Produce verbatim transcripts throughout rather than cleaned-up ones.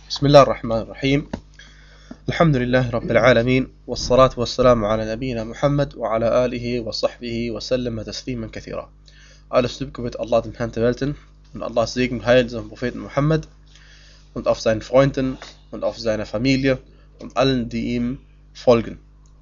بسم الله الرحمن الرحيم. الحمد لله رب العالمين والصلاة والسلام على نبينا Muhammad وعلى آله وصحبه وسلم تسليما كثيرا. Alles Lob gebührt Allah, dem Herrn der Welten, und Allahs Segen und Heil seinem Propheten Muhammad und auf seinen Freunden und auf seine Familie und allen, die ihm folgen.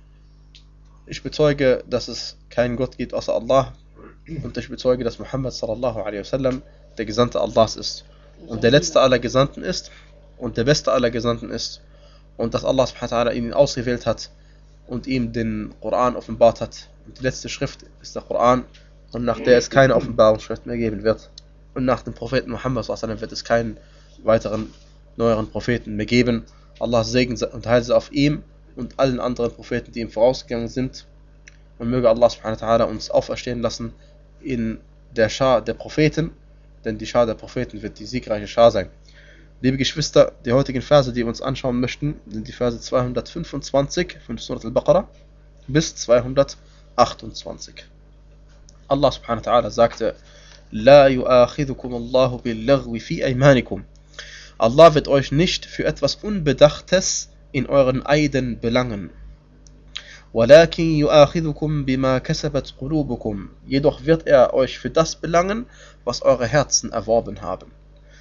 Ich bezeuge, dass es keinen Gott gibt außer Allah, und ich bezeuge, dass Muhammad sallallahu alaihi wasallam der Gesandte Allahs ist und der letzte aller Gesandten ist und der beste aller Gesandten ist, und dass Allah subhanahu wa ta'ala ihn ausgewählt hat und ihm den Koran offenbart hat. Und die letzte Schrift ist der Koran, und nach der es keine Offenbarungsschrift mehr geben wird. Und nach dem Propheten Muhammad sallallahu alaihi wasallam wird es keinen weiteren, neueren Propheten mehr geben. Allahs Segen und Heil sei auf ihm und allen anderen Propheten, die ihm vorausgegangen sind. Und möge Allah subhanahu wa ta'ala uns auferstehen lassen in der Schar der Propheten, denn die Schar der Propheten wird die siegreiche Schar sein. Liebe Geschwister, die heutigen Verse, die wir uns anschauen möchten, sind die Verse zweihundertfünfundzwanzig von Surat al-Baqarah bis zweihundertachtundzwanzig. Allah subhanahu wa ta'ala sagte: La yu'akhidhukum Allahu bil-laghwi fi aymanikum. Allah wird euch nicht für etwas Unbedachtes in euren Eiden belangen. Walakin yu'akhidhukum bima kasabat qulubukum. Jedoch wird er euch für das belangen, was eure Herzen erworben haben.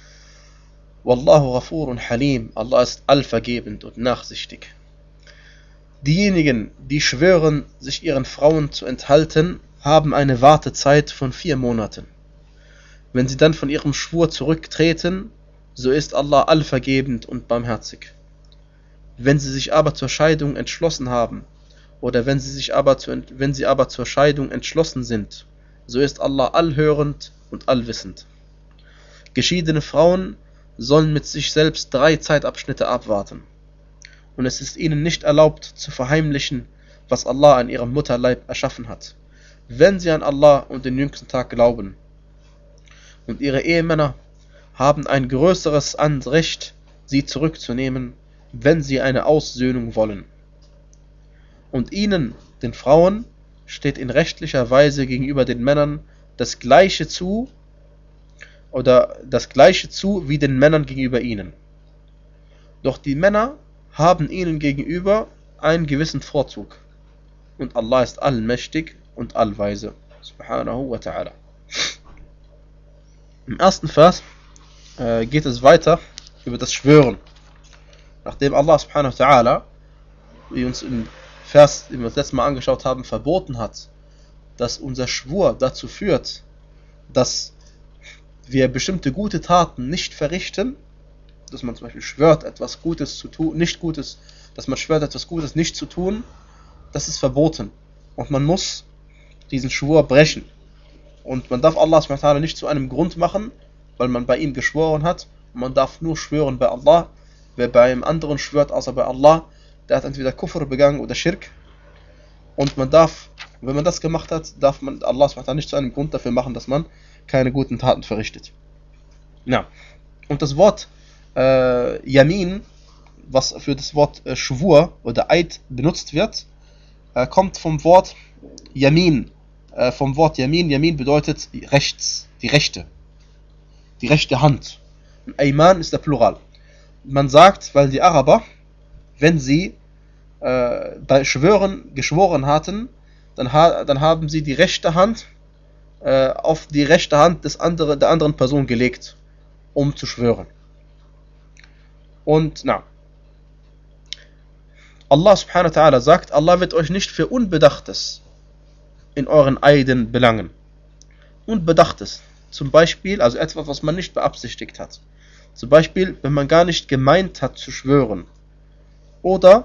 Wallahu ghafurun halim. Allah ist allvergebend und nachsichtig. Diejenigen, die schwören, sich ihren Frauen zu enthalten, haben eine Wartezeit von vier Monaten. Wenn sie dann von ihrem Schwur zurücktreten, so ist Allah allvergebend und barmherzig. Wenn sie sich aber zur Scheidung entschlossen haben, oder wenn sie sich aber zu, wenn sie aber zur Scheidung entschlossen sind, so ist Allah allhörend und allwissend. Geschiedene Frauen sollen mit sich selbst drei Zeitabschnitte abwarten. Und es ist ihnen nicht erlaubt zu verheimlichen, was Allah an ihrem Mutterleib erschaffen hat, wenn sie an Allah und den jüngsten Tag glauben. Und ihre Ehemänner haben ein größeres Anrecht, sie zurückzunehmen, wenn sie eine Aussöhnung wollen. Und ihnen, den Frauen, steht in rechtlicher Weise gegenüber den Männern das Gleiche zu, oder das Gleiche zu wie den Männern gegenüber ihnen. Doch die Männer haben ihnen gegenüber einen gewissen Vorzug. Und Allah ist allmächtig und allweise. Subhanahu wa ta'ala. Im ersten Vers äh, geht es weiter über das Schwören. Nachdem Allah subhanahu wa ta'ala, wie uns im Vers, den wir das letzte Mal angeschaut haben, verboten hat, dass unser Schwur dazu führt, dass wir bestimmte gute Taten nicht verrichten, dass man zum Beispiel schwört, etwas Gutes zu tun, nicht Gutes, dass man schwört, etwas Gutes nicht zu tun, das ist verboten. Und man muss diesen Schwur brechen. Und man darf Allah subhanahu wa ta'ala nicht zu einem Grund machen, weil man bei ihm geschworen hat. Und man darf nur schwören bei Allah. Wer bei einem anderen schwört, außer bei Allah, der hat entweder Kufr begangen oder Schirk. Und man darf, wenn man das gemacht hat, darf man Allah subhanahu wa ta'ala nicht zu einem Grund dafür machen, dass man keine guten Taten verrichtet. Ja. Und das Wort äh, Yamin, was für das Wort äh, Schwur oder Eid benutzt wird, äh, kommt vom Wort Yamin. Äh, vom Wort Yamin. Yamin bedeutet rechts, die rechte. Die rechte Hand. Und Ayman ist der Plural. Man sagt, weil die Araber, wenn sie äh, bei Schwören geschworen hatten, dann, ha dann haben sie die rechte Hand äh, auf die rechte Hand des andere, der anderen Person gelegt, um zu schwören. Und na, Allah subhanahu wa ta'ala sagt, Allah wird euch nicht für Unbedachtes in euren Eiden belangen. Unbedachtes, zum Beispiel, also etwas, was man nicht beabsichtigt hat. Zum Beispiel, wenn man gar nicht gemeint hat zu schwören. Oder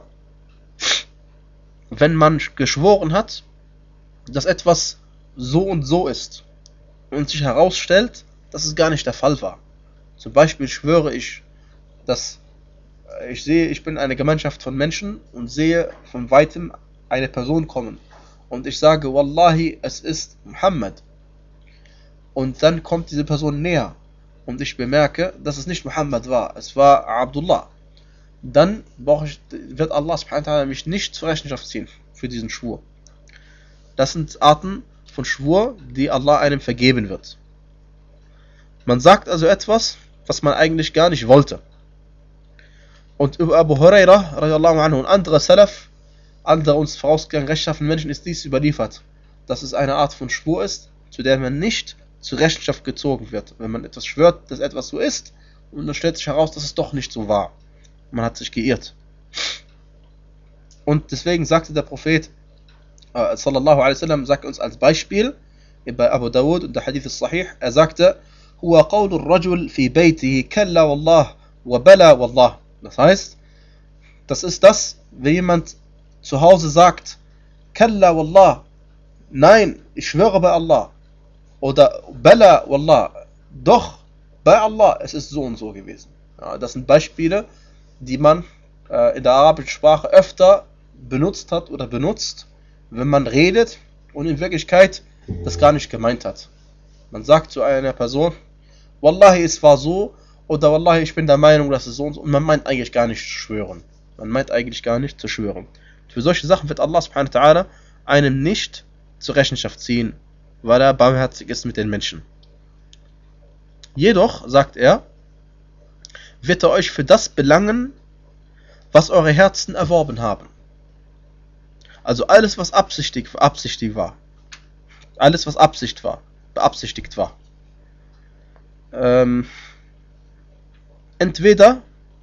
wenn man geschworen hat, dass etwas so und so ist und sich herausstellt, dass es gar nicht der Fall war. Zum Beispiel schwöre ich, dass ich sehe, ich bin eine Gemeinschaft von Menschen und sehe von weitem eine Person kommen. Und ich sage, Wallahi, es ist Muhammad. Und dann kommt diese Person näher. Und ich bemerke, dass es nicht Muhammad war, es war Abdullah. Dann ich, wird Allah subhanahu wa ta'ala mich nicht zur Rechenschaft ziehen für diesen Schwur. Das sind Arten von Schwur, die Allah einem vergeben wird. Man sagt also etwas, was man eigentlich gar nicht wollte. Und über Abu Huraira, radiallahu anhu, und andere Salaf, andere uns vorausgegangen rechtschaffene Menschen, ist dies überliefert, dass es eine Art von Schwur ist, zu der man nicht zur Rechenschaft gezogen wird. Wenn man etwas schwört, dass etwas so ist, und dann stellt sich heraus, dass es doch nicht so war. Man hat sich geirrt. Und deswegen sagte der Prophet, äh, sallallahu alaihi wasallam, sagt uns als Beispiel, bei Abu Dawud und der Hadith ist sahih, er sagte, huwa qawlu ar-rajul fi baytihi kalla wallah wa bala wallah. Das heißt, das ist das, wenn jemand zu Hause sagt, kalla wallah, nein, ich schwöre bei Allah, oder bala wallah, doch bei Allah, es ist so und so gewesen. Ja, das sind Beispiele, die man äh, in der arabischen Sprache öfter benutzt hat oder benutzt, wenn man redet und in Wirklichkeit das gar nicht gemeint hat. Man sagt zu einer Person, Wallahi, es war so, oder Wallahi, ich bin der Meinung, dass es so und so, und man meint eigentlich gar nicht zu schwören. Man meint eigentlich gar nicht zu schwören. Für solche Sachen wird Allah subhanahu wa ta'ala einem nicht zur Rechenschaft ziehen, weil er barmherzig ist mit den Menschen. Jedoch, sagt er, wird er euch für das belangen, was eure Herzen erworben haben. Also alles, was absichtig, absichtig war. Alles, was Absicht war, beabsichtigt war. Ähm, entweder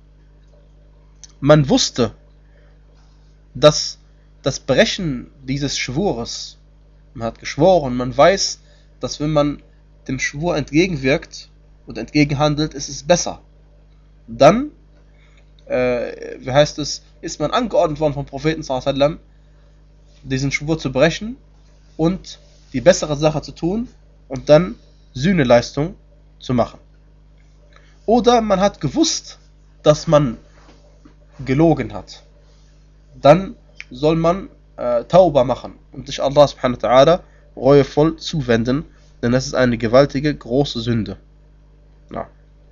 man wusste, dass das Brechen dieses Schwures, man hat geschworen, man weiß, dass wenn man dem Schwur entgegenwirkt und entgegenhandelt, ist es besser. Dann, äh, wie heißt es, ist man angeordnet worden vom Propheten sallallahu alaihi wasallam, diesen Schwur zu brechen und die bessere Sache zu tun und dann Sühneleistung zu machen. Oder man hat gewusst, dass man gelogen hat. Dann soll man äh, Tauba machen und sich Allah subhanahu wa ta'ala reuevoll zuwenden, denn das ist eine gewaltige, große Sünde. Ja.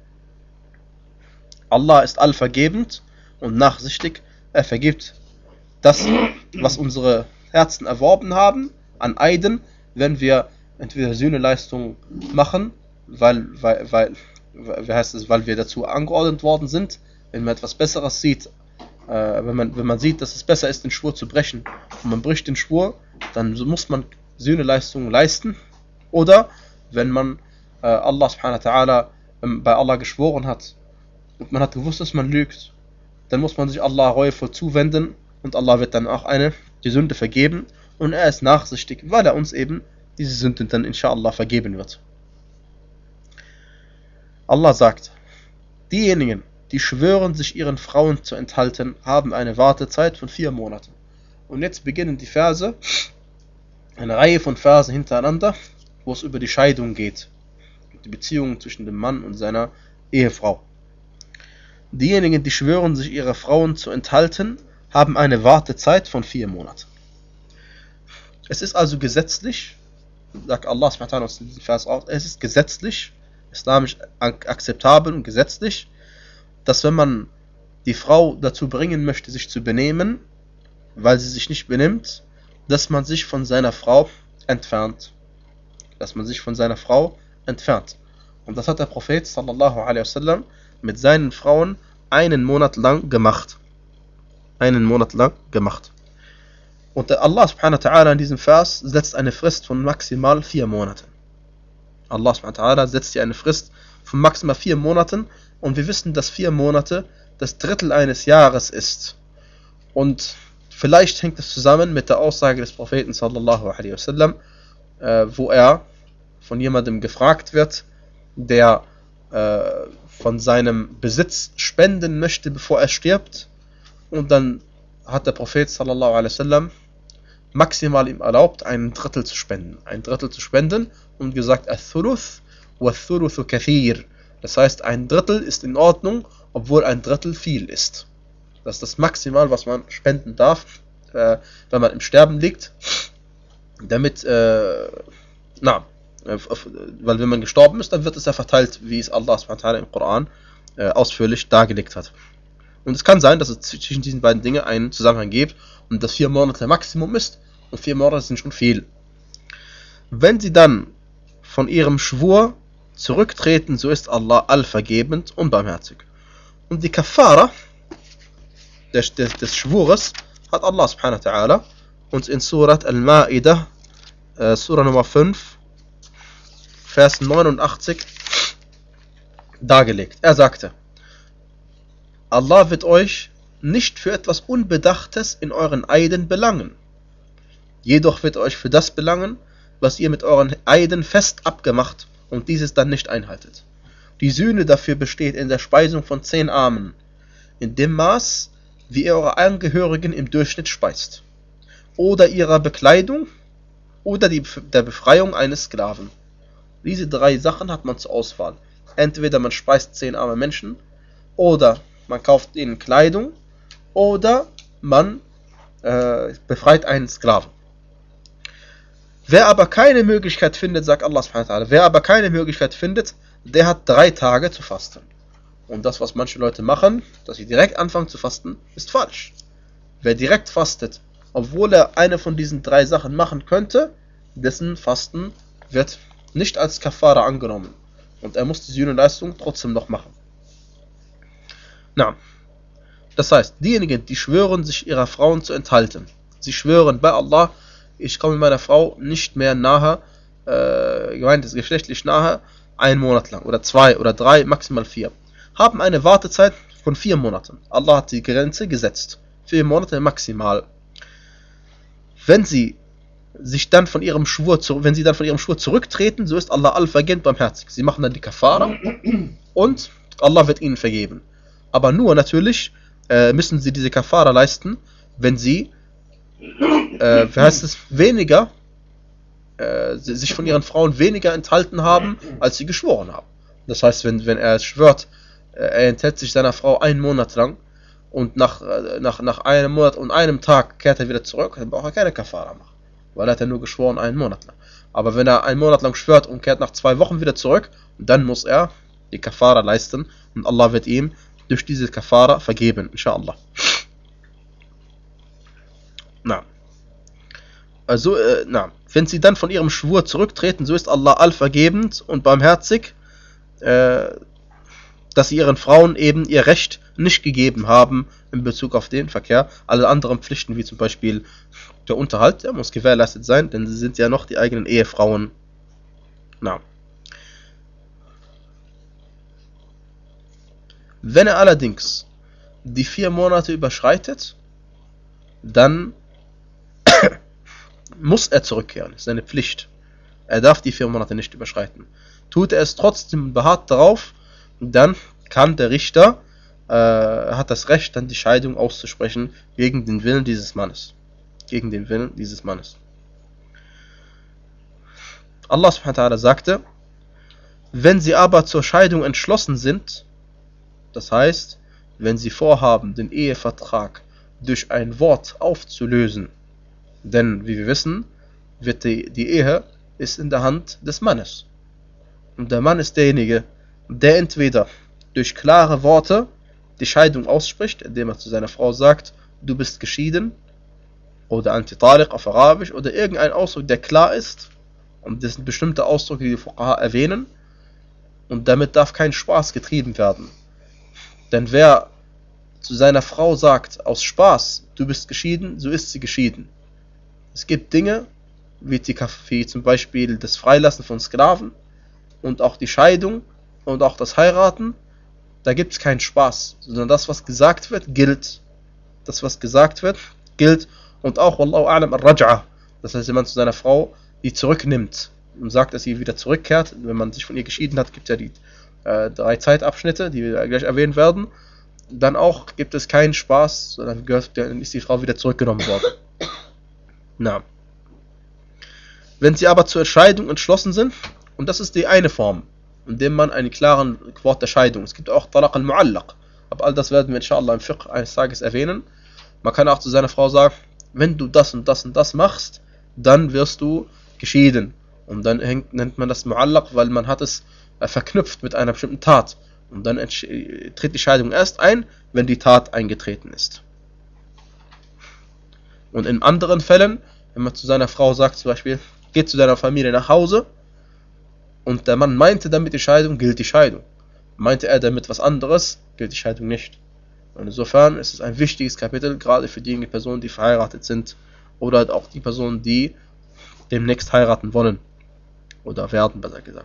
Allah ist allvergebend und nachsichtig. Er vergibt das, was unsere Herzen erworben haben, an Eiden, wenn wir entweder Sühneleistung machen, weil, weil, weil, wie heißt es, weil wir dazu angeordnet worden sind, wenn man etwas Besseres sieht, äh, wenn, man, wenn man sieht, dass es besser ist, den Schwur zu brechen, und man bricht den Schwur, dann muss man Sühneleistung leisten. Oder wenn man äh, Allah subhanahu wa ta'ala ähm, bei Allah geschworen hat und man hat gewusst, dass man lügt, dann muss man sich Allah reuevoll zuwenden und Allah wird dann auch eine die Sünde vergeben und er ist nachsichtig, weil er uns eben diese Sünde dann inshallah vergeben wird. Allah sagt, diejenigen, die schwören, sich ihren Frauen zu enthalten, haben eine Wartezeit von vier Monaten. Und jetzt beginnen die Verse, eine Reihe von Versen hintereinander, wo es über die Scheidung geht, die Beziehung zwischen dem Mann und seiner Ehefrau. Diejenigen, die schwören, sich ihre Frauen zu enthalten, haben eine Wartezeit von vier Monaten. Es ist also gesetzlich, sagt Allah subhanahu wa ta'ala in diesem Vers auch, es ist gesetzlich, islamisch akzeptabel und gesetzlich, dass wenn man die Frau dazu bringen möchte, sich zu benehmen, weil sie sich nicht benimmt, dass man sich von seiner Frau entfernt. Dass man sich von seiner Frau entfernt. Und das hat der Prophet sallallahu alaihi wasallam mit seinen Frauen einen Monat lang gemacht. Einen Monat lang gemacht. Und der Allah subhanahu wa ta'ala in diesem Vers setzt eine Frist von maximal vier Monaten. Allah subhanahu wa ta'ala setzt hier eine Frist von maximal vier Monaten und wir wissen, dass vier Monate das Drittel eines Jahres ist. Und vielleicht hängt es zusammen mit der Aussage des Propheten sallallahu alaihi wasallam, äh, wo er von jemandem gefragt wird, der äh, von seinem Besitz spenden möchte, bevor er stirbt. Und dann hat der Prophet sallallahu alaihi wasallam maximal ihm erlaubt, ein Drittel zu spenden. Ein Drittel zu spenden und gesagt, Al-Thuluth wa Thuluthu kathir. Das heißt, ein Drittel ist in Ordnung, obwohl ein Drittel viel ist. Das ist das Maximal, was man spenden darf, äh, wenn man im Sterben liegt. Damit, äh, na, äh, weil wenn man gestorben ist, dann wird es ja verteilt, wie es Allah subhanahu wa ta'ala im Koran äh, ausführlich dargelegt hat. Und es kann sein, dass es zwischen diesen beiden Dingen einen Zusammenhang gibt und das vier Monate Maximum ist und vier Monate sind schon viel. Wenn sie dann von ihrem Schwur zurücktreten, so ist Allah allvergebend und barmherzig. Und die Kafara, des, des, des Schwures hat Allah subhanahu wa ta'ala uns in Surat Al-Ma'idah, äh, Surah Nummer fünf, Vers neunundachtzig dargelegt. Er sagte: Allah wird euch nicht für etwas Unbedachtes in euren Eiden belangen. Jedoch wird euch für das belangen, was ihr mit euren Eiden fest abgemacht und dieses dann nicht einhaltet. Die Sühne dafür besteht in der Speisung von zehn Armen, in dem Maß, wie ihr eure Angehörigen im Durchschnitt speist, oder ihrer Bekleidung oder die, der Befreiung eines Sklaven. Diese drei Sachen hat man zur Auswahl. Entweder man speist zehn arme Menschen, oder man kauft ihnen Kleidung, oder man äh, befreit einen Sklaven. Wer aber keine Möglichkeit findet, sagt Allah subhanahu wa ta'ala, wer aber keine Möglichkeit findet, der hat drei Tage zu fasten. Und das, was manche Leute machen, dass sie direkt anfangen zu fasten, ist falsch. Wer direkt fastet, obwohl er eine von diesen drei Sachen machen könnte, dessen Fasten wird nicht als Kafara angenommen. Und er muss die Sühneleistung trotzdem noch machen. Na, das heißt, diejenigen, die schwören, sich ihrer Frauen zu enthalten, sie schwören bei Allah, ich komme meiner Frau nicht mehr nahe, äh, gemeint ist geschlechtlich nahe, einen Monat lang oder zwei oder drei, maximal vier, haben eine Wartezeit von vier Monaten. Allah hat die Grenze gesetzt. Vier Monate maximal. Wenn sie sich dann von ihrem Schwur, wenn sie dann von ihrem Schwur zurücktreten, so ist Allah allvergebend barmherzig. Sie machen dann die Kafara und Allah wird ihnen vergeben. Aber nur natürlich äh, müssen sie diese Kafara leisten, wenn sie, äh, wie heißt es, weniger, äh, sich von ihren Frauen weniger enthalten haben, als sie geschworen haben. Das heißt, wenn, wenn er schwört, er enthält sich seiner Frau einen Monat lang und nach, nach, nach einem Monat und einem Tag kehrt er wieder zurück, dann braucht er keine Kafara machen, weil er hat ja nur geschworen einen Monat lang. Aber wenn er einen Monat lang schwört und kehrt nach zwei Wochen wieder zurück, dann muss er die Kafara leisten und Allah wird ihm durch diese Kafara vergeben, inshallah. Na. Also, äh, na. Wenn sie dann von ihrem Schwur zurücktreten, so ist Allah allvergebend und barmherzig, äh, dass sie ihren Frauen eben ihr Recht nicht gegeben haben in Bezug auf den Verkehr. Alle anderen Pflichten, wie zum Beispiel der Unterhalt, der muss gewährleistet sein, denn sie sind ja noch die eigenen Ehefrauen. Na. Wenn er allerdings die vier Monate überschreitet, dann muss er zurückkehren. Das ist eine Pflicht. Er darf die vier Monate nicht überschreiten. Tut er es trotzdem beharrt darauf, dann kann der Richter, äh, hat das Recht, dann die Scheidung auszusprechen gegen den Willen dieses Mannes. Gegen den Willen dieses Mannes. Allah subhanahu wa ta'ala sagte: Wenn sie aber zur Scheidung entschlossen sind, das heißt, wenn sie vorhaben, den Ehevertrag durch ein Wort aufzulösen, denn wie wir wissen, wird die, die Ehe ist in der Hand des Mannes. Und der Mann ist derjenige, der entweder durch klare Worte die Scheidung ausspricht, indem er zu seiner Frau sagt, du bist geschieden, oder Antitaliq auf Arabisch, oder irgendein Ausdruck, der klar ist, und das sind bestimmte Ausdrücke, die die Fuqaha erwähnen, und damit darf kein Spaß getrieben werden. Denn wer zu seiner Frau sagt, aus Spaß, du bist geschieden, so ist sie geschieden. Es gibt Dinge, wie, die, wie zum Beispiel das Freilassen von Sklaven, und auch die Scheidung, und auch das Heiraten, da gibt es keinen Spaß, sondern das, was gesagt wird, gilt. Das, was gesagt wird, gilt. Und auch, Wallahu a'lam, al-Raj'a, das heißt, wenn man zu seiner Frau die zurücknimmt und sagt, dass sie wieder zurückkehrt, wenn man sich von ihr geschieden hat, gibt es ja die äh, drei Zeitabschnitte, die wir gleich erwähnt werden, dann auch gibt es keinen Spaß, sondern dann ist die Frau wieder zurückgenommen worden. Na. Wenn sie aber zur Scheidung entschlossen sind, und das ist die eine Form, indem man einen klaren Wort der Scheidung, es gibt auch Talaq al-Mu'allaq, aber all das werden wir inshallah im Fiqh eines Tages erwähnen. Man kann auch zu seiner Frau sagen, wenn du das und das und das machst, dann wirst du geschieden. Und dann hängt, nennt man das Mu'allaq, weil man hat es äh, verknüpft mit einer bestimmten Tat. Und dann tritt die Scheidung erst ein, wenn die Tat eingetreten ist. Und in anderen Fällen, wenn man zu seiner Frau sagt, zum Beispiel, geht zu deiner Familie nach Hause, und der Mann meinte damit die Scheidung, gilt die Scheidung. Meinte er damit was anderes, gilt die Scheidung nicht. Und insofern ist es ein wichtiges Kapitel, gerade für diejenigen Personen, die verheiratet sind oder auch die Personen, die demnächst heiraten wollen oder werden, besser gesagt.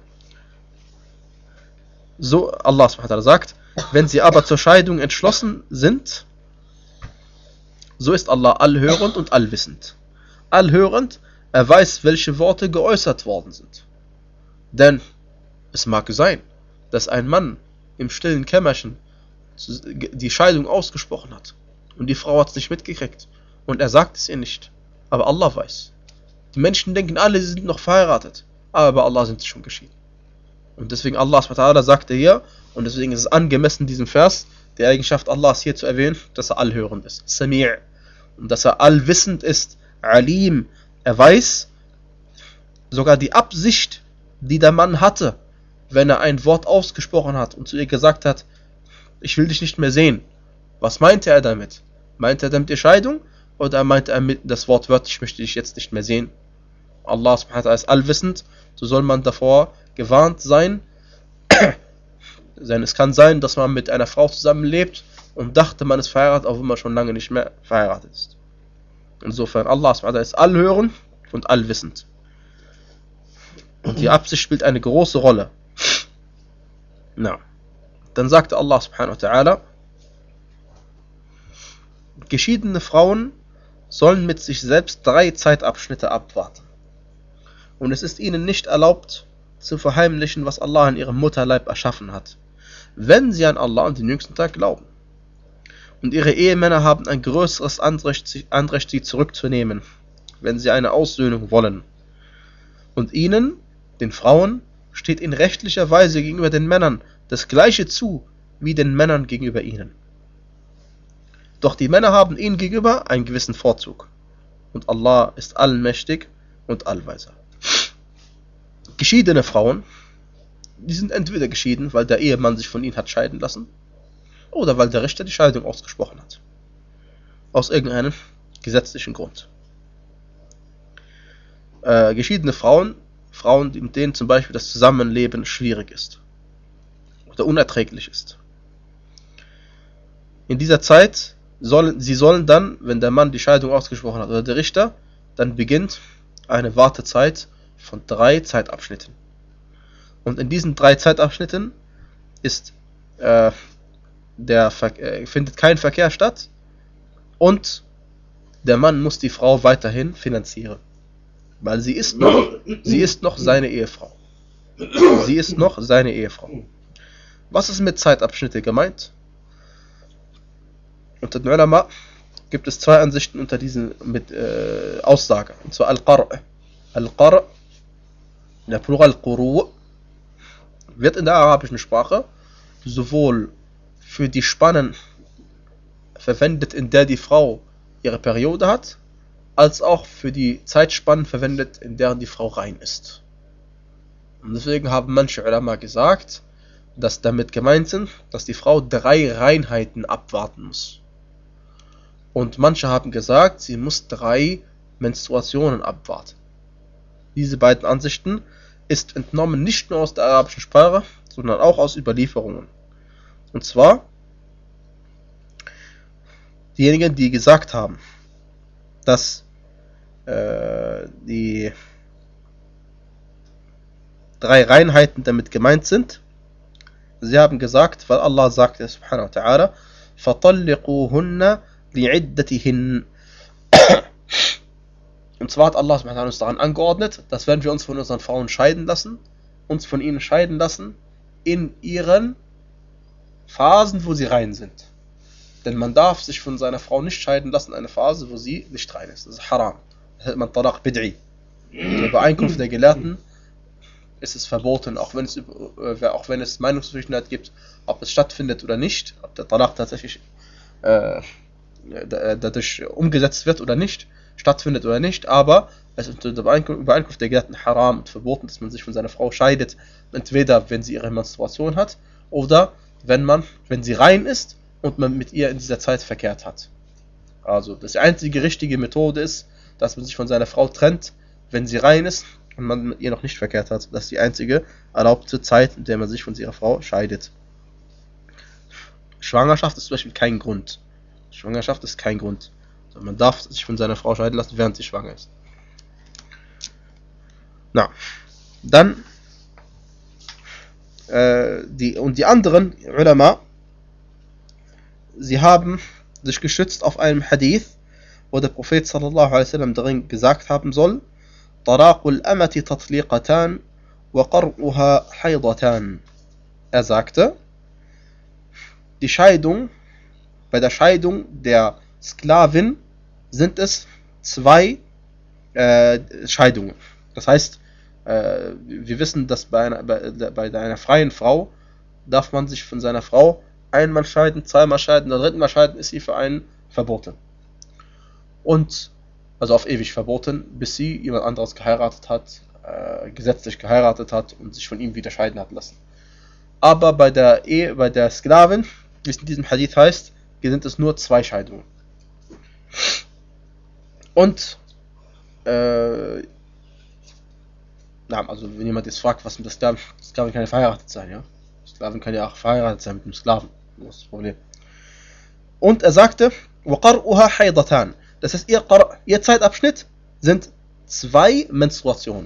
So, Allah subhanahu wa ta'ala sagt, wenn sie aber zur Scheidung entschlossen sind, so ist Allah allhörend und allwissend. Allhörend, er weiß, welche Worte geäußert worden sind. Denn es mag sein, dass ein Mann im stillen Kämmerchen die Scheidung ausgesprochen hat und die Frau hat es nicht mitgekriegt und er sagt es ihr nicht. Aber Allah weiß. Die Menschen denken alle, sie sind noch verheiratet, aber bei Allah sind sie schon geschieden. Und deswegen Allah subhanahu wa ta'ala sagte hier, und deswegen ist es angemessen, diesen Vers, die Eigenschaft Allahs hier zu erwähnen, dass er allhörend ist, Sami', und dass er allwissend ist, Alim, er weiß sogar die Absicht, die der Mann hatte, wenn er ein Wort ausgesprochen hat und zu ihr gesagt hat, ich will dich nicht mehr sehen. Was meinte er damit? Meinte er damit die Scheidung oder meinte er mit das Wort wörtlich, ich möchte dich jetzt nicht mehr sehen? Allah subhanahu wa ta'ala ist allwissend, so soll man davor gewarnt sein. Denn es kann sein, dass man mit einer Frau zusammenlebt und dachte, man ist verheiratet, auch wenn man schon lange nicht mehr verheiratet ist. Insofern, Allah subhanahu wa ta'ala ist allhörend und allwissend. Und die Absicht spielt eine große Rolle. Na. Dann sagte Allah subhanahu wa ta'ala, geschiedene Frauen sollen mit sich selbst drei Zeitabschnitte abwarten. Und es ist ihnen nicht erlaubt, zu verheimlichen, was Allah in ihrem Mutterleib erschaffen hat, wenn sie an Allah und den jüngsten Tag glauben. Und ihre Ehemänner haben ein größeres Anrecht, Anrecht, sie zurückzunehmen, wenn sie eine Aussöhnung wollen. Und ihnen, den Frauen, steht in rechtlicher Weise gegenüber den Männern das Gleiche zu, wie den Männern gegenüber ihnen. Doch die Männer haben ihnen gegenüber einen gewissen Vorzug. Und Allah ist allmächtig und allweiser. Geschiedene Frauen, die sind entweder geschieden, weil der Ehemann sich von ihnen hat scheiden lassen, oder weil der Richter die Scheidung ausgesprochen hat. Aus irgendeinem gesetzlichen Grund. Äh, geschiedene Frauen, Frauen, mit denen zum Beispiel das Zusammenleben schwierig ist oder unerträglich ist. In dieser Zeit sollen sie sollen dann, wenn der Mann die Scheidung ausgesprochen hat oder der Richter, dann beginnt eine Wartezeit von drei Zeitabschnitten. Und in diesen drei Zeitabschnitten ist äh, der Ver äh, findet kein Verkehr statt und der Mann muss die Frau weiterhin finanzieren, weil sie ist noch sie ist noch seine Ehefrau. Sie ist noch seine Ehefrau. Was ist mit Zeitabschnitte gemeint? Unter den Ulama gibt es zwei Ansichten unter diesen mit äh, Aussage. Und zwar Al-Qar'. Al-Qar', in der Plural Quru', wird in der arabischen Sprache sowohl für die Spannen verwendet, in der die Frau ihre Periode hat, als auch für die Zeitspannen verwendet, in der die Frau rein ist. Und deswegen haben manche Ulama gesagt, dass damit gemeint sind, dass die Frau drei Reinheiten abwarten muss. Und manche haben gesagt, sie muss drei Menstruationen abwarten. Diese beiden Ansichten ist entnommen nicht nur aus der arabischen Sprache, sondern auch aus Überlieferungen. Und zwar diejenigen, die gesagt haben, dass äh, die drei Reinheiten damit gemeint sind. Sie haben gesagt, weil Allah sagte subhanahu wa ta'ala, فَطَلِّقُوهُنَّ لِعِدَّتِهِنَّ. Und zwar hat Allah subhanahu wa ta'ala uns daran angeordnet, dass wenn wir uns von unseren Frauen scheiden lassen, uns von ihnen scheiden lassen, in ihren Phasen, wo sie rein sind. Denn man darf sich von seiner Frau nicht scheiden lassen in einer Phase, wo sie nicht rein ist. Das ist haram. Das nennt man Talaq Bid'i. In der Übereinkunft der Gelehrten ist es verboten, auch wenn es, äh, auch wenn es Meinungsverschiedenheit gibt, ob es stattfindet oder nicht, ob der Talaq tatsächlich äh, dadurch umgesetzt wird oder nicht, stattfindet oder nicht, aber es ist unter der Übereinkunft der Gelehrten haram und verboten, dass man sich von seiner Frau scheidet, entweder wenn sie ihre Menstruation hat oder wenn man, wenn sie rein ist und man mit ihr in dieser Zeit verkehrt hat. Also, das die einzige richtige Methode ist, dass man sich von seiner Frau trennt, wenn sie rein ist und man mit ihr noch nicht verkehrt hat. Das ist die einzige erlaubte Zeit, in der man sich von ihrer Frau scheidet. Schwangerschaft ist zum Beispiel kein Grund. Schwangerschaft ist kein Grund. Also man darf sich von seiner Frau scheiden lassen, während sie schwanger ist. Na, dann äh, die und die anderen Ulama, sie haben sich gestützt auf einem Hadith, wo der Prophet sallallahu alaihi wasallam darin gesagt haben soll: Taraqul amati tatliqatan wa qar'uha haydatan. Er sagte, die Scheidung, bei der Scheidung der Sklavin sind es zwei äh, Scheidungen. Das heißt, äh, wir wissen, dass bei einer, bei, bei einer freien Frau darf man sich von seiner Frau einmal scheiden, zweimal scheiden, oder dritten Mal scheiden ist sie für einen verboten. Und, also auf ewig verboten, bis sie jemand anderes geheiratet hat, äh, gesetzlich geheiratet hat und sich von ihm wieder scheiden hat lassen. Aber bei der Ehe, bei der Sklavin, wie es in diesem Hadith heißt, sind es nur zwei Scheidungen. Und, äh, na, also wenn jemand jetzt fragt, was mit der Sklavin, Sklavin kann ja verheiratet sein, ja? Sklavin kann ja auch verheiratet sein mit dem Sklaven. Das ist das Problem. Und er sagte, وَقَرْءُهَا حَيْضَتَانِ. Das heißt, ihr, Qar, ihr Zeitabschnitt sind zwei Menstruationen.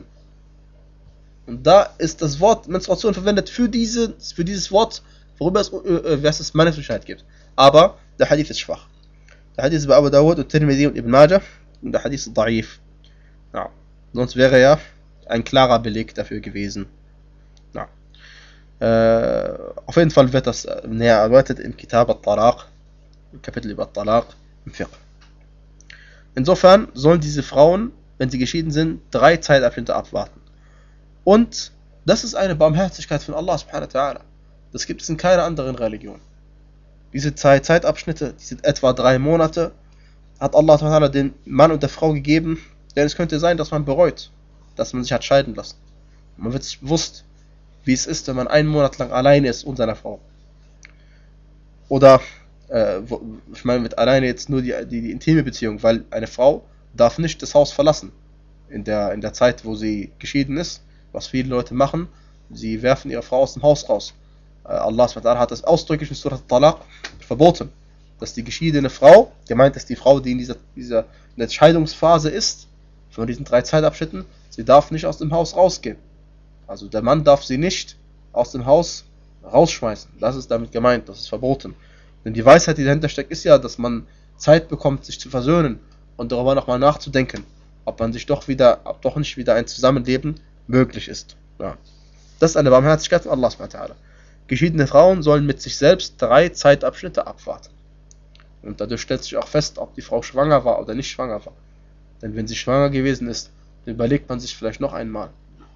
Und da ist das Wort Menstruation verwendet für, diese, für dieses Wort, worüber es, äh, was es Meinungsverschiedenheit gibt. Aber der Hadith ist schwach. Der Hadith ist bei Abu Dawud und Tirmidhi und Ibn Majah und der Hadith ist da'if. Ja. Sonst wäre ja ein klarer Beleg dafür gewesen. Ja. Äh, auf jeden Fall wird das näher erläutert im Kitab al-Talaq, im Kapitel über al-Talaq im Fiqh. Insofern sollen diese Frauen, wenn sie geschieden sind, drei Zeitabschnitte abwarten. Und das ist eine Barmherzigkeit von Allah subhanahu wa ta'ala. Das gibt es in keiner anderen Religion. Diese zwei Zeitabschnitte, die sind etwa drei Monate, hat Allah subhanahu wa ta'ala den Mann und der Frau gegeben, denn es könnte sein, dass man bereut, dass man sich hat scheiden lassen. Man wird sich bewusst, wie es ist, wenn man einen Monat lang alleine ist und seiner Frau. Oder, äh, ich meine mit alleine jetzt nur die, die, die intime Beziehung, weil eine Frau darf nicht das Haus verlassen. In der, in der Zeit, wo sie geschieden ist, was viele Leute machen, sie werfen ihre Frau aus dem Haus raus. Äh, Allah subhanahu wa ta'ala hat das ausdrücklich in Surah Al-Talaq verboten, dass die geschiedene Frau, gemeint ist die Frau, die in dieser, dieser in der Scheidungsphase ist, von diesen drei Zeitabschnitten, sie darf nicht aus dem Haus rausgehen. Also der Mann darf sie nicht aus dem Haus rausschmeißen. Das ist damit gemeint, das ist verboten. Denn die Weisheit, die dahinter steckt, ist ja, dass man Zeit bekommt, sich zu versöhnen und darüber nochmal nachzudenken, ob man sich doch wieder, ob doch nicht wieder ein Zusammenleben möglich ist. Ja. Das ist eine Barmherzigkeit von Allah subhanahu wa ta'ala. Geschiedene Frauen sollen mit sich selbst drei Zeitabschnitte abwarten. Und dadurch stellt sich auch fest, ob die Frau schwanger war oder nicht schwanger war. Denn wenn sie schwanger gewesen ist, dann überlegt man sich vielleicht noch einmal.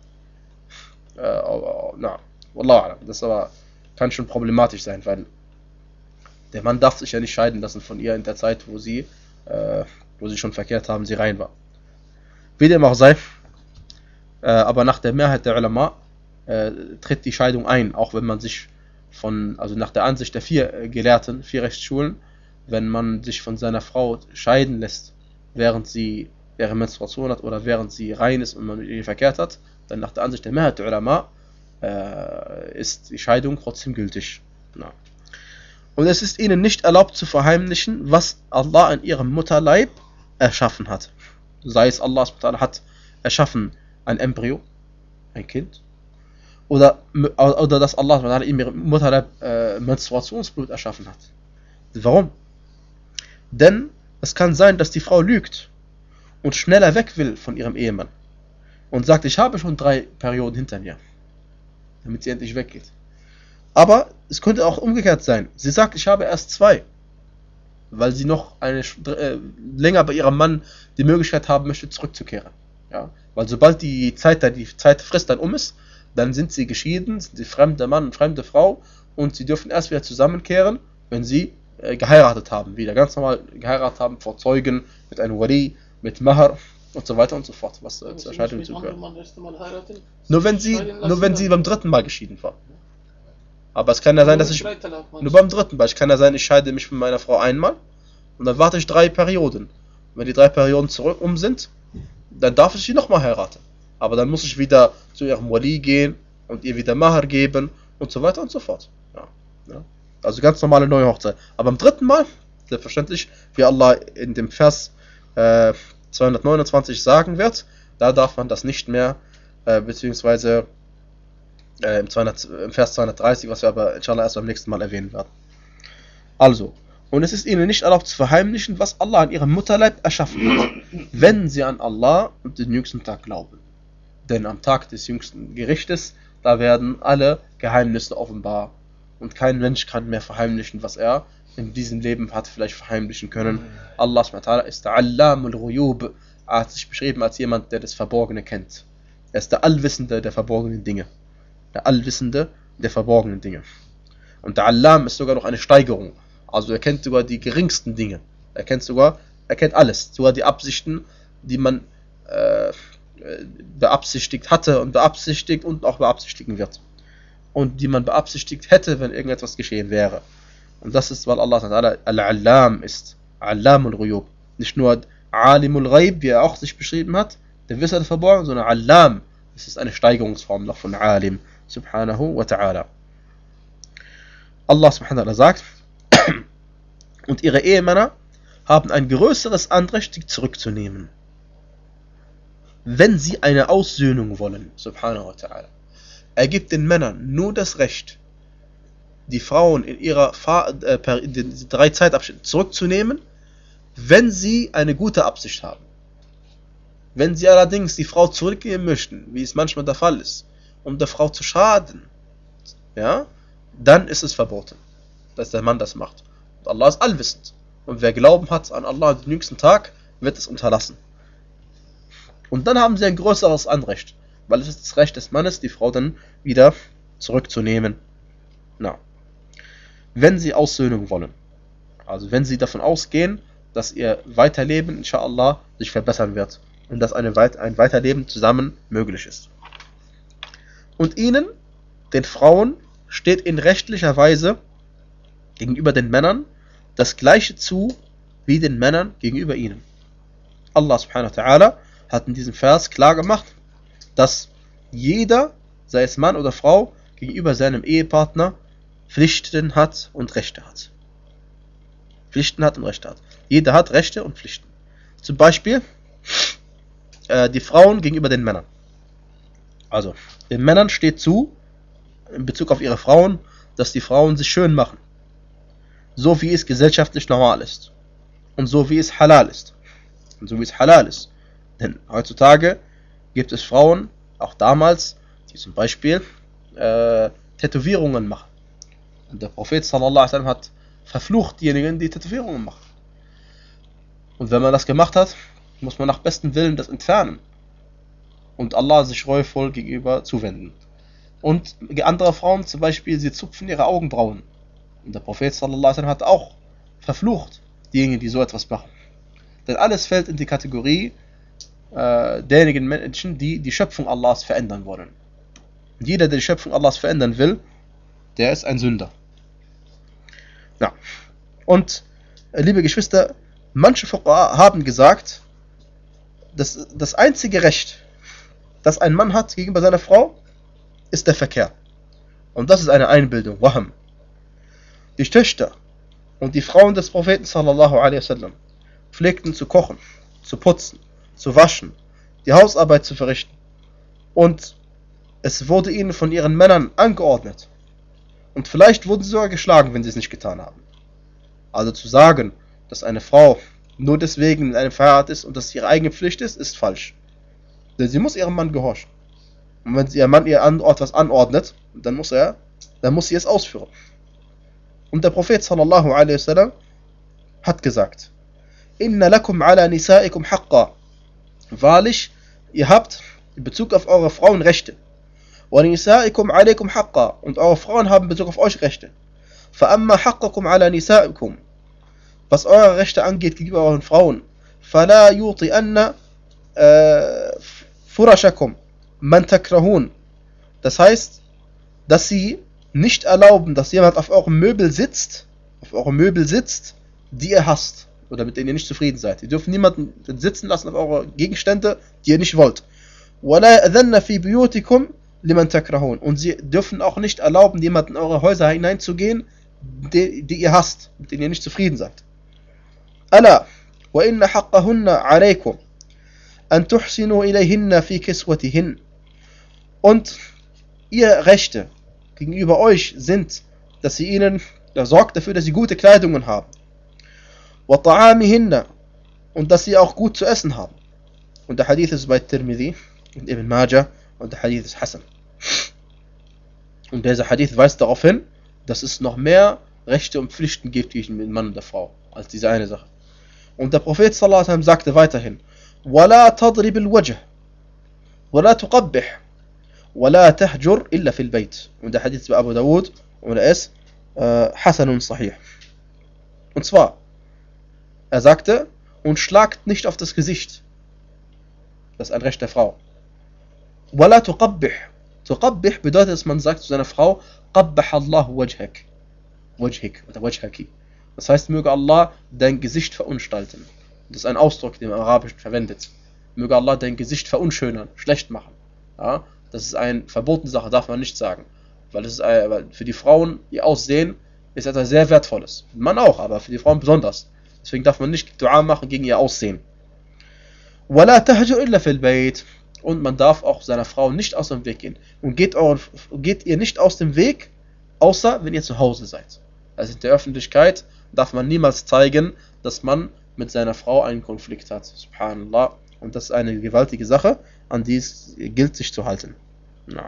Äh, na, Wallah, das aber kann schon problematisch sein, weil der Mann darf sich ja nicht scheiden lassen von ihr in der Zeit, wo sie, äh, wo sie schon verkehrt haben, sie rein war. Wie dem auch sei, äh, aber nach der Mehrheit der Ulama äh, tritt die Scheidung ein, auch wenn man sich von, also nach der Ansicht der vier äh, Gelehrten, vier Rechtsschulen, wenn man sich von seiner Frau scheiden lässt, während sie ihre Menstruation hat oder während sie rein ist und man mit ihr verkehrt hat, dann nach der Ansicht der Mehrheit der Ulama äh, ist die Scheidung trotzdem gültig. Ja. Und es ist ihnen nicht erlaubt zu verheimlichen, was Allah in ihrem Mutterleib erschaffen hat. Sei es Allah hat erschaffen ein Embryo, ein Kind, oder, oder dass Allah in ihrem Mutterleib äh, Menstruationsblut erschaffen hat. Warum? Denn es kann sein, dass die Frau lügt und schneller weg will von ihrem Ehemann und sagt, ich habe schon drei Perioden hinter mir, damit sie endlich weggeht. Aber es könnte auch umgekehrt sein. Sie sagt, ich habe erst zwei, weil sie noch eine, äh, länger bei ihrem Mann die Möglichkeit haben möchte, zurückzukehren. Ja? Weil sobald die Zeit, die Zeitfrist dann um ist, dann sind sie geschieden, sind sie fremder Mann und fremde Frau und sie dürfen erst wieder zusammenkehren, wenn sie äh, geheiratet haben, wieder ganz normal geheiratet haben, vor Zeugen, mit einem Wali, mit Mahar und so weiter und so fort, was äh, zur Scheidung zugehört. Nur wenn sie, nur wenn sie beim dritten Mal geschieden war. Aber es kann ja sein, dass ich, nur beim dritten Mal, es kann ja sein, ich scheide mich von meiner Frau einmal und dann warte ich drei Perioden. Wenn die drei Perioden zurück um sind, dann darf ich sie nochmal heiraten. Aber dann muss ich wieder zu ihrem Wali gehen und ihr wieder Mahar geben und so weiter und so fort. Ja. Ja. Also ganz normale neue Hochzeit. Aber am dritten Mal, selbstverständlich, wie Allah in dem Vers äh, zweihundertneunundzwanzig sagen wird, da darf man das nicht mehr, äh, beziehungsweise äh, im, zweihundert, im Vers zweihundertdreißig, was wir aber inshallah erst beim nächsten Mal erwähnen werden. Also, und es ist ihnen nicht erlaubt zu verheimlichen, was Allah an ihrem Mutterleib erschaffen hat, wenn sie an Allah und den jüngsten Tag glauben. Denn am Tag des jüngsten Gerichtes, da werden alle Geheimnisse offenbar. Und kein Mensch kann mehr verheimlichen, was er in diesem Leben hat vielleicht verheimlichen können. Allah subhanahu wa ta'ala ist der Allamul Ghuyub. Er hat sich beschrieben als jemand, der das Verborgene kennt. Er ist der Allwissende der verborgenen Dinge. Der Allwissende der verborgenen Dinge. Und der Allam ist sogar noch eine Steigerung. Also er kennt sogar die geringsten Dinge. Er kennt sogar, er kennt alles. Sogar die Absichten, die man äh, beabsichtigt hatte und beabsichtigt und auch beabsichtigen wird. Und die man beabsichtigt hätte, wenn irgendetwas geschehen wäre. Und das ist, weil Allah Al-Allam ist. Allamul Ghuyub. Nicht nur Alimul Ghaib, wie er auch sich beschrieben hat, der Wisser der Verborgenen, sondern Allam. Das ist eine Steigerungsform noch von Alim, subhanahu wa ta'ala. Allah subhanahu wa ta'ala sagt, und ihre Ehemänner haben ein größeres Anrecht, sie zurückzunehmen, wenn sie eine Aussöhnung wollen, subhanahu wa ta'ala. Er gibt den Männern nur das Recht, die Frauen in ihrer Fahr äh, per, in den drei Zeitabschnitten zurückzunehmen, wenn sie eine gute Absicht haben. Wenn sie allerdings die Frau zurücknehmen möchten, wie es manchmal der Fall ist, um der Frau zu schaden, ja, dann ist es verboten, dass der Mann das macht. Und Allah ist allwissend. Und wer Glauben hat an Allah und den jüngsten Tag, wird es unterlassen. Und dann haben sie ein größeres Anrecht, weil es ist das Recht des Mannes, die Frau dann wieder zurückzunehmen. Na. Wenn sie Aussöhnung wollen, also wenn sie davon ausgehen, dass ihr Weiterleben, inshallah, sich verbessern wird und dass eine Weit- ein Weiterleben zusammen möglich ist. Und ihnen, den Frauen, steht in rechtlicher Weise gegenüber den Männern das Gleiche zu, wie den Männern gegenüber ihnen. Allah subhanahu wa ta'ala hat in diesem Vers klar gemacht, dass jeder, sei es Mann oder Frau, gegenüber seinem Ehepartner Pflichten hat und Rechte hat. Pflichten hat und Rechte hat. Jeder hat Rechte und Pflichten. Zum Beispiel äh, die Frauen gegenüber den Männern. Also, den Männern steht zu, in Bezug auf ihre Frauen, dass die Frauen sich schön machen. So wie es gesellschaftlich normal ist. Und so wie es halal ist. Und so wie es halal ist. Denn heutzutage gibt es Frauen, auch damals, die zum Beispiel äh, Tätowierungen machen. Und der Prophet sallallahu alaihi wasallam hat verflucht diejenigen, die Tätowierungen machen. Und wenn man das gemacht hat, muss man nach bestem Willen das entfernen. Und Allah sich reuevoll gegenüber zuwenden. Und andere Frauen zum Beispiel, sie zupfen ihre Augenbrauen. Und der Prophet sallallahu alaihi wasallam hat auch verflucht diejenigen, die so etwas machen. Denn alles fällt in die Kategorie äh, derjenigen Menschen, die die Schöpfung Allahs verändern wollen. Und jeder, der die Schöpfung Allahs verändern will, der ist ein Sünder. Ja. Und, äh, liebe Geschwister, manche Fuqaha haben gesagt, dass das einzige Recht, das ein Mann hat gegenüber seiner Frau, ist der Verkehr. Und das ist eine Einbildung, Waham. Die Töchter und die Frauen des Propheten sallallahu alaihi wasallam pflegten zu kochen, zu putzen, zu waschen, die Hausarbeit zu verrichten. Und es wurde ihnen von ihren Männern angeordnet. Und vielleicht wurden sie sogar geschlagen, wenn sie es nicht getan haben. Also zu sagen, dass eine Frau nur deswegen in einem verheiratet ist und dass ihre eigene Pflicht ist, ist falsch. Denn sie muss ihrem Mann gehorchen. Und wenn ihr Mann ihr etwas anordnet, dann muss er, dann muss sie es ausführen. Und der Prophet sallallahu alaihi wasallam hat gesagt: Inna lakum ala nisaikum haqqa. Wahrlich, ihr habt in Bezug auf eure Frauen Rechte. Wa nisaikum alaikum haqqa. Und eure Frauen haben in Bezug auf euch Rechte. Fa amma haqqakum ala nisaikum. Was eure Rechte angeht gegenüber euren Frauen. Fala yuti anna furashakum man takrahun. Das heißt, dass sie nicht erlauben, dass jemand auf eurem Möbel sitzt, auf eurem Möbel sitzt, die ihr hasst oder mit denen ihr nicht zufrieden seid. Ihr dürft niemanden sitzen lassen auf eure Gegenstände, die ihr nicht wollt. وَلَا أَذَنَّ فِي بِيُوتِكُمْ لِمَنْ تَكْرَهُونَ. Und sie dürfen auch nicht erlauben, jemanden in eure Häuser hineinzugehen, die, die ihr hasst, mit denen ihr nicht zufrieden seid. Ala, wa inna haqqahunna alaykum, an tuhsinu ilayhinna fi kiswatihin. Und ihr Rechte gegenüber euch sind, dass ihr ihnen, da sorgt dafür, dass sie gute Kleidungen haben. Wa ta'amihinna, und dass sie auch gut zu essen haben. Und der Hadith ist bei Tirmidhi und Ibn Majah und der Hadith ist Hassan. Und dieser Hadith weist darauf hin, dass es noch mehr Rechte und Pflichten gibt zwischen dem Mann und der Frau, als diese eine Sache. Und der Prophet sallallahu alaihi wasallam sagte weiterhin: وَلَا تَضْرِبِ الْوَجْهِ وَلَا تُقَبِّحْ وَلَا تَهْجُرْ إِلَّا فِي الْبَيْتِ. Und der Hadith bei Abu Dawud und er ist äh, Hasanun Sahih. Und zwar, er sagte, und schlagt nicht auf das Gesicht. Das ist ein Recht der Frau. وَلَا تُقَبِّحْ. Tuqabbih bedeutet, dass man sagt zu seiner Frau: Qabbah Allahu wajhak. Wajhik oder wajhaki. Das heißt, möge Allah dein Gesicht verunstalten. Das ist ein Ausdruck, den man im Arabischen verwendet. Möge Allah dein Gesicht verunschönern, schlecht machen. Ja, das ist eine verbotene Sache, darf man nicht sagen. Weil, es ist, weil für die Frauen, ihr Aussehen ist etwas sehr Wertvolles. Für den Mann auch, aber für die Frauen besonders. Deswegen darf man nicht Dua machen gegen ihr Aussehen. وَلَا تَهْجُرْ إِلَّا فِي الْبَيْتِ. Und man darf auch seiner Frau nicht aus dem Weg gehen. Und geht, euren, geht ihr nicht aus dem Weg, außer wenn ihr zu Hause seid. Also in der Öffentlichkeit darf man niemals zeigen, dass man mit seiner Frau einen Konflikt hat. Subhanallah. Und das ist eine gewaltige Sache, an die es gilt, sich zu halten. Ja.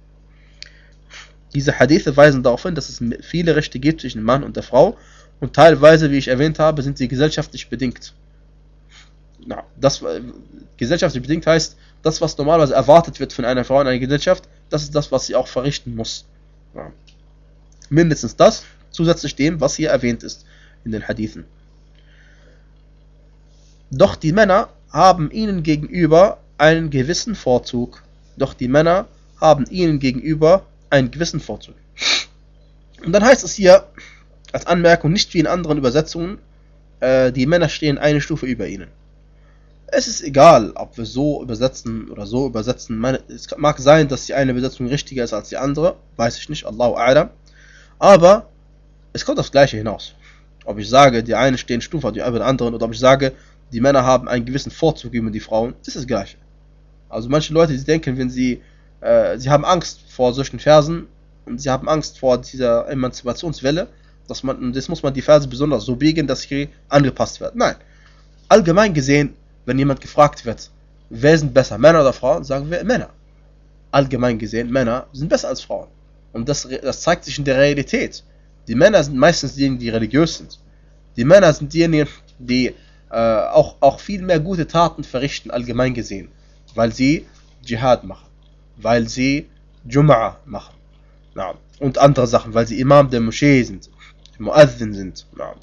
Diese Hadithe weisen darauf hin, dass es viele Rechte gibt zwischen dem Mann und der Frau. Und teilweise, wie ich erwähnt habe, sind sie gesellschaftlich bedingt. Ja, das gesellschaftlich bedingt heißt, das, was normalerweise erwartet wird von einer Frau in einer Gesellschaft, das ist das, was sie auch verrichten muss. Ja. Mindestens das, zusätzlich dem, was hier erwähnt ist in den Hadithen. Doch die Männer haben ihnen gegenüber einen gewissen Vorzug. Doch die Männer haben ihnen gegenüber einen gewissen Vorzug. Und dann heißt es hier als Anmerkung, nicht wie in anderen Übersetzungen, äh, die Männer stehen eine Stufe über ihnen. Es ist egal, ob wir so übersetzen oder so übersetzen. Es mag sein, dass die eine Übersetzung richtiger ist als die andere. Weiß ich nicht, Allahu A'lam. Aber es kommt aufs Gleiche hinaus. Ob ich sage, die eine stehen Stufe über den anderen, oder ob ich sage, die Männer haben einen gewissen Vorzug über die Frauen, ist das Gleiche. Also manche Leute, die denken, wenn sie, äh, sie haben Angst vor solchen Versen und sie haben Angst vor dieser Emanzipationswelle, dass man, das muss man die Verse besonders so biegen, dass sie angepasst werden. Nein. Allgemein gesehen, wenn jemand gefragt wird, wer sind besser, Männer oder Frauen, sagen wir Männer. Allgemein gesehen, Männer sind besser als Frauen. Und das, das zeigt sich in der Realität. Die Männer sind meistens diejenigen, die religiös sind. Die Männer sind diejenigen, die äh, auch, auch viel mehr gute Taten verrichten, allgemein gesehen. Weil sie Dschihad machen. Weil sie Jum'a machen. Ja. Und andere Sachen, weil sie Imam der Moschee sind. Muazzin sind.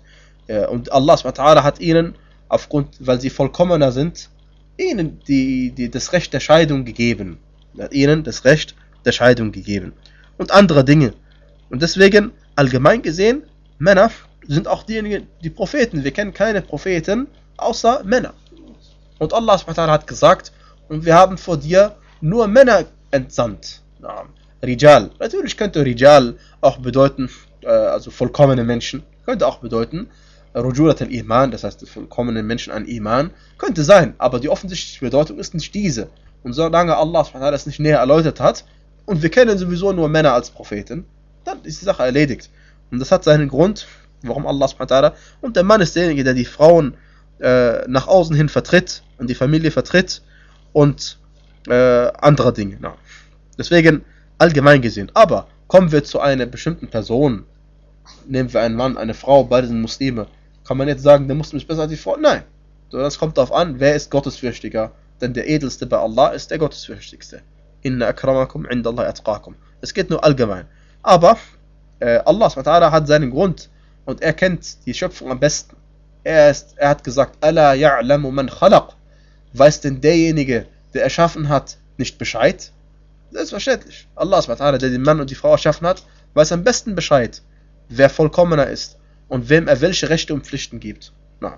Ja. Und Allah subhanahu wa ta'ala hat ihnen aufgrund, weil sie vollkommener sind, ihnen die, die, das Recht der Scheidung gegeben. Er hat ihnen das Recht der Scheidung gegeben. Und andere Dinge. Und deswegen, allgemein gesehen, Männer sind auch diejenigen, die Propheten. Wir kennen keine Propheten, außer Männer. Und Allah subhanahu wa ta'ala hat gesagt, und wir haben vor dir nur Männer entsandt. Ja. Rijal. Natürlich könnte Rijal auch bedeuten, äh, also vollkommene Menschen. Könnte auch bedeuten, Rujulat al-Iman, das heißt, vollkommenen Menschen an Iman, könnte sein, aber die offensichtliche Bedeutung ist nicht diese. Und solange Allah subhanahu wa ta'ala es nicht näher erläutert hat, und wir kennen sowieso nur Männer als Propheten, dann ist die Sache erledigt. Und das hat seinen Grund, warum Allah subhanahu wa ta'ala, und der Mann ist derjenige, der die Frauen äh, nach außen hin vertritt, und die Familie vertritt, und äh, andere Dinge. Ja. Deswegen allgemein gesehen. Aber kommen wir zu einer bestimmten Person, nehmen wir einen Mann, eine Frau, beide sind Muslime, kann man jetzt sagen, der Muslim ist besser als die Frau? Nein. So, das kommt darauf an, wer ist gottesfürchtiger. Denn der edelste bei Allah ist der gottesfürchtigste. Inna akramakum indallahi atqakum. Es geht nur allgemein. Aber äh, Allah subhanahu wa ta'ala hat seinen Grund und er kennt die Schöpfung am besten. Er, ist, er hat gesagt, Ala ya'lamu man khalaq. Weiß denn derjenige, der erschaffen hat, nicht Bescheid? Selbstverständlich. Allah subhanahu wa ta'ala, der den Mann und die Frau erschaffen hat, weiß am besten Bescheid, wer vollkommener ist und wem er welche Rechte und Pflichten gibt. Na.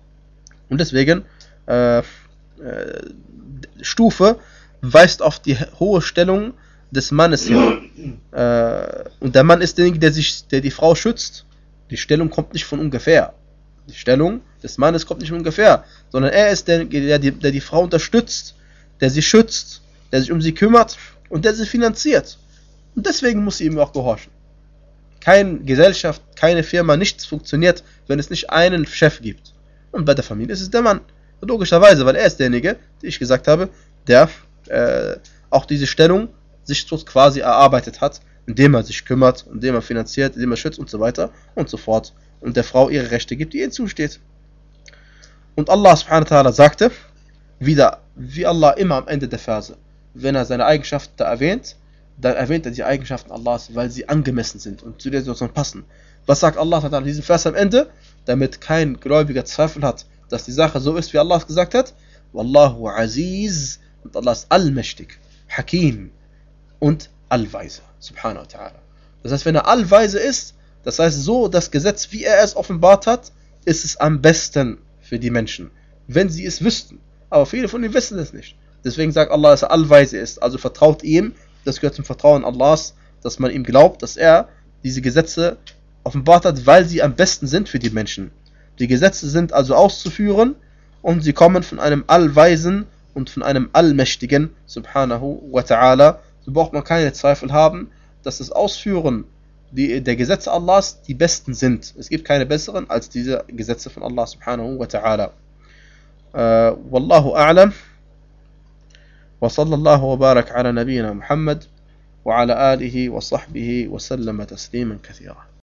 Und deswegen, äh, äh, Stufe weist auf die hohe Stellung des Mannes hin. Äh, und der Mann ist derjenige, der, sich, der die Frau schützt. Die Stellung kommt nicht von ungefähr. Die Stellung des Mannes kommt nicht von ungefähr, sondern er ist derjenige, der die, der die Frau unterstützt, der sie schützt, der sich um sie kümmert und der sie finanziert. Und deswegen muss sie ihm auch gehorchen. Keine Gesellschaft, keine Firma, nichts funktioniert, wenn es nicht einen Chef gibt. Und bei der Familie ist es der Mann. Logischerweise, weil er ist derjenige, wie ich gesagt habe, der äh, auch diese Stellung sich so quasi erarbeitet hat, indem er sich kümmert, indem er finanziert, indem er schützt und so weiter und so fort. Und der Frau ihre Rechte gibt, die ihr zusteht. Und Allah subhanahu wa ta'ala sagte, wieder, wie Allah immer am Ende der Verse, wenn er seine Eigenschaften da erwähnt, dann erwähnt er die Eigenschaften Allahs, weil sie angemessen sind und zu der Situation passen. Was sagt Allah ta'ala in diesem Vers am Ende? Damit kein Gläubiger Zweifel hat, dass die Sache so ist, wie Allah es gesagt hat. Wallahu aziz, und Allah ist allmächtig, Hakim und allweise, subhanahu wa ta'ala. Das heißt, wenn er allweise ist, das heißt so, das Gesetz, wie er es offenbart hat, ist es am besten für die Menschen, wenn sie es wüssten. Aber viele von ihnen wissen es nicht. Deswegen sagt Allah, dass er allweise ist. Also vertraut ihm, das gehört zum Vertrauen Allahs, dass man ihm glaubt, dass er diese Gesetze offenbart hat, weil sie am besten sind für die Menschen. Die Gesetze sind also auszuführen und sie kommen von einem Allweisen und von einem Allmächtigen, subhanahu wa ta'ala. So braucht man keine Zweifel haben, dass das Ausführen die, der Gesetze Allahs die besten sind. Es gibt keine besseren als diese Gesetze von Allah subhanahu wa ta'ala. Uh, Wallahu a'lam. Wa sallallahu wa barak ala nabiyyina Muhammad wa ala alihi wa sahbihi wa sallama tasliman kathira.